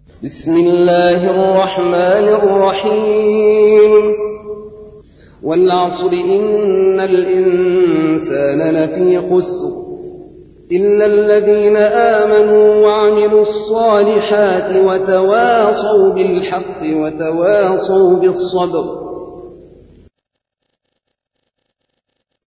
بسم الله الرحمن الرحيم. والعصر إن الإنسان لفي خسر إلا الذين آمنوا وعملوا الصالحات وتواصوا بالحق وتواصوا بالصبر.